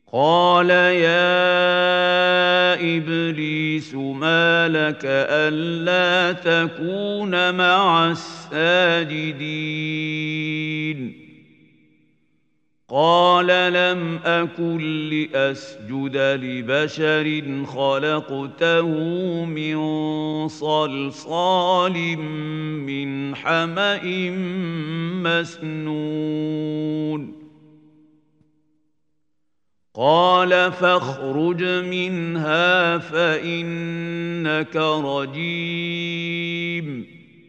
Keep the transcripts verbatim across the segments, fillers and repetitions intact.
قال يا إبليس ما لك ألا تكون مع الساجدين قال لم أكن لأسجد لبشر خلقته من صلصال من حمأ مسنون قال فاخرج منها فإنك رجيم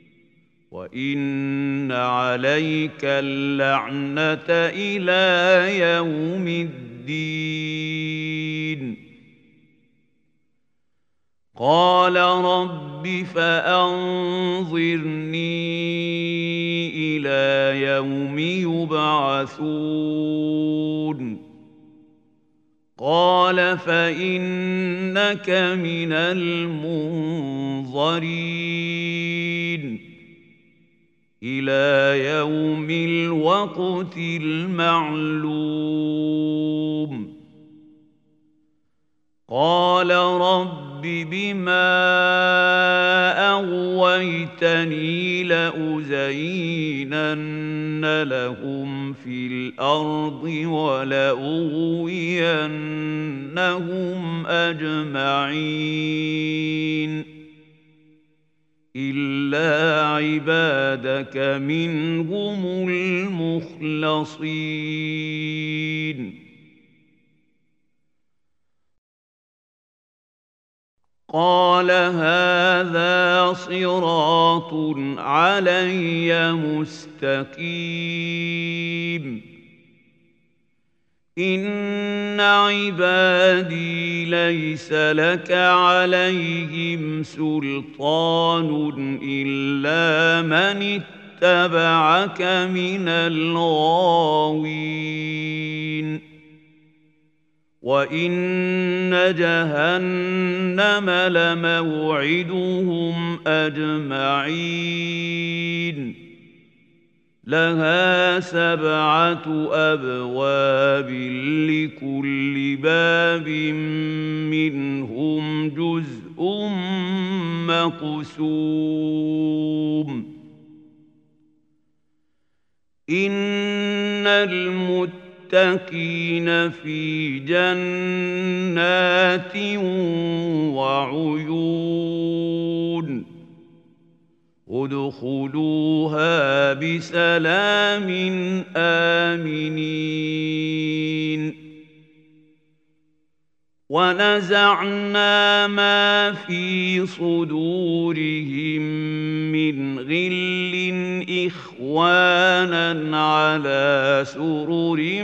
وإن عليك اللعنة إلى يوم الدين قال رب فأنظرني إلى يوم يبعثون قال فإنك من المنظرين إلى يوم الوقت المعلوم قال رب بما أغويتني لأزينن لهم في الأرض ولأغوينهم أجمعين إلا عبادك منهم المخلصين قال هذا صراط علي مستقيم إن عبادي ليس لك عليهم سلطان إلا من اتبعك من الغاوين وإن جهنم لموعدهم أجمعين لها سبعة أبواب لكل باب منهم جزء مقسوم إن المتقين في جنات وعيون ادخلوها بسلام آمنين ونزعنا ما في صدورهم من غل إخوانا على سرر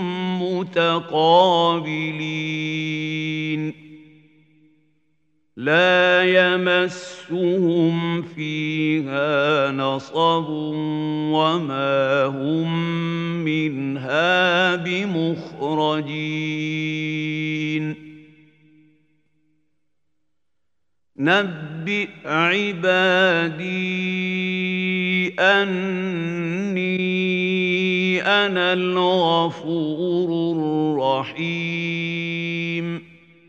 متقابلين لا يمسهم فيها نصب وما هم منها بمخرجين نبئ عبادي أني أنا الغفور الرحيم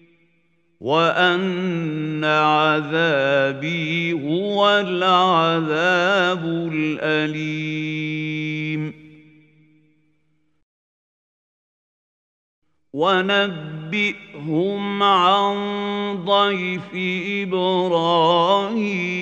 وأن عذابي هو العذاب الأليم ونبئهم عن ضيف إبراهيم